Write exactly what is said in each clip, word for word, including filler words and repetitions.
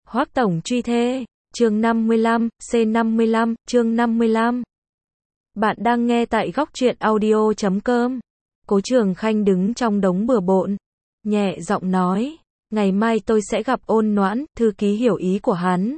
Hoắc tổng truy thê, chương năm mươi lăm, C năm mươi lăm, chương năm mươi lăm. Bạn đang nghe tại góc truyện audio chấm com. Cố Trường Khanh đứng trong đống bừa bộn, nhẹ giọng nói, ngày mai tôi sẽ gặp Ôn Noãn. Thư ký hiểu ý của hắn,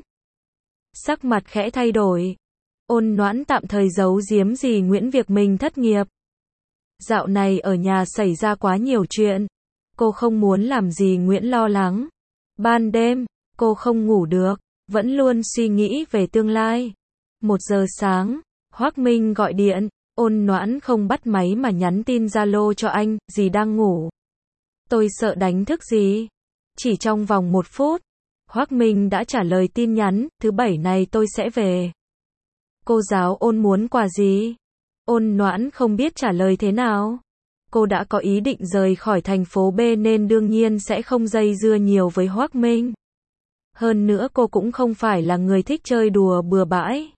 sắc mặt khẽ thay đổi. Ôn Noãn tạm thời giấu giếm dì Nguyễn việc mình thất nghiệp. Dạo này ở nhà xảy ra quá nhiều chuyện, cô không muốn làm dì Nguyễn lo lắng. Ban đêm, cô không ngủ được, vẫn luôn suy nghĩ về tương lai. Một giờ sáng, Hoắc Minh gọi điện, Ôn Noãn không bắt máy mà nhắn tin Zalo cho anh, dì đang ngủ. Tôi sợ đánh thức dì. Chỉ trong vòng một phút, Hoắc Minh đã trả lời tin nhắn, thứ bảy này tôi sẽ về. Cô giáo Ôn muốn quà gì? Ôn Noãn không biết trả lời thế nào. Cô đã có ý định rời khỏi thành phố B nên đương nhiên sẽ không dây dưa nhiều với Hoắc Minh. Hơn nữa cô cũng không phải là người thích chơi đùa bừa bãi.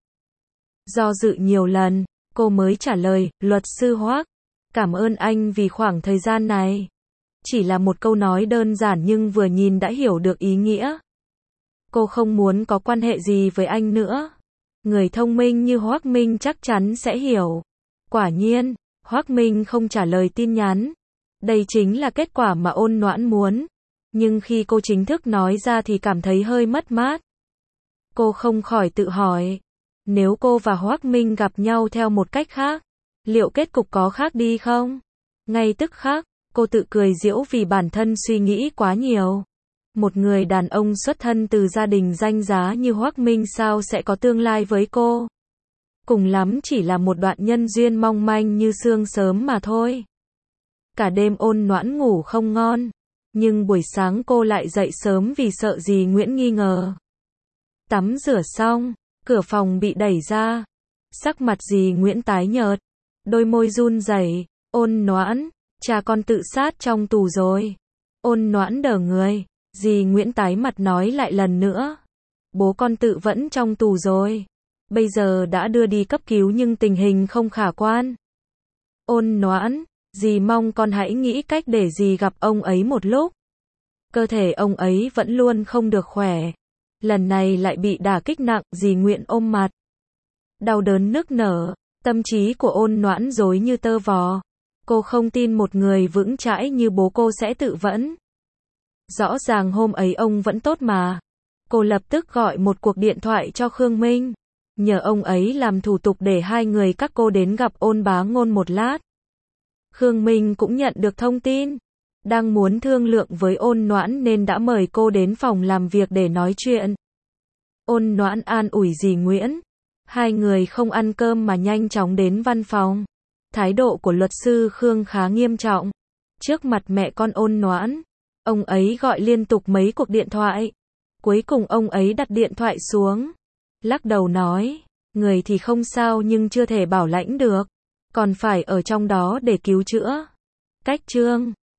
Do dự nhiều lần, cô mới trả lời, luật sư Hoắc, cảm ơn anh vì khoảng thời gian này. Chỉ là một câu nói đơn giản nhưng vừa nhìn đã hiểu được ý nghĩa. Cô không muốn có quan hệ gì với anh nữa. Người thông minh như Hoắc Minh chắc chắn sẽ hiểu. Quả nhiên, Hoắc Minh không trả lời tin nhắn. Đây chính là kết quả mà Ôn Noãn muốn. Nhưng khi cô chính thức nói ra thì cảm thấy hơi mất mát. Cô không khỏi tự hỏi, nếu cô và Hoắc Minh gặp nhau theo một cách khác, liệu kết cục có khác đi không? Ngay tức khắc, cô tự cười giễu vì bản thân suy nghĩ quá nhiều. Một người đàn ông xuất thân từ gia đình danh giá như Hoắc Minh sao sẽ có tương lai với cô? Cùng lắm chỉ là một đoạn nhân duyên mong manh như sương sớm mà thôi. Cả đêm Ôn Noãn ngủ không ngon, nhưng buổi sáng cô lại dậy sớm vì sợ dì Nguyễn nghi ngờ. Tắm rửa xong, cửa phòng bị đẩy ra. Sắc mặt dì Nguyễn tái nhợt, đôi môi run rẩy. Ôn Noãn, cha con tự sát trong tù rồi. Ôn Noãn đờ người, dì Nguyễn tái mặt nói lại lần nữa. Bố con tự vẫn trong tù rồi. Bây giờ đã đưa đi cấp cứu nhưng tình hình không khả quan. Ôn Noãn, dì mong con hãy nghĩ cách để dì gặp ông ấy một lúc. Cơ thể ông ấy vẫn luôn không được khỏe. Lần này lại bị đả kích nặng, dì Nguyễn ôm mặt. Đau đớn nức nở, tâm trí của Ôn Noãn rối như tơ vò. Cô không tin một người vững chãi như bố cô sẽ tự vẫn. Rõ ràng hôm ấy ông vẫn tốt mà. Cô lập tức gọi một cuộc điện thoại cho Khương Minh, nhờ ông ấy làm thủ tục để hai người các cô đến gặp Ôn Bá Ngôn một lát. Khương Minh cũng nhận được thông tin, đang muốn thương lượng với Ôn Noãn nên đã mời cô đến phòng làm việc để nói chuyện. Ôn Noãn an ủi dì Nguyễn. Hai người không ăn cơm mà nhanh chóng đến văn phòng. Thái độ của luật sư Khương khá nghiêm trọng. Trước mặt mẹ con Ôn Noãn, ông ấy gọi liên tục mấy cuộc điện thoại. Cuối cùng ông ấy đặt điện thoại xuống, lắc đầu nói, người thì không sao nhưng chưa thể bảo lãnh được, còn phải ở trong đó để cứu chữa. Cách chương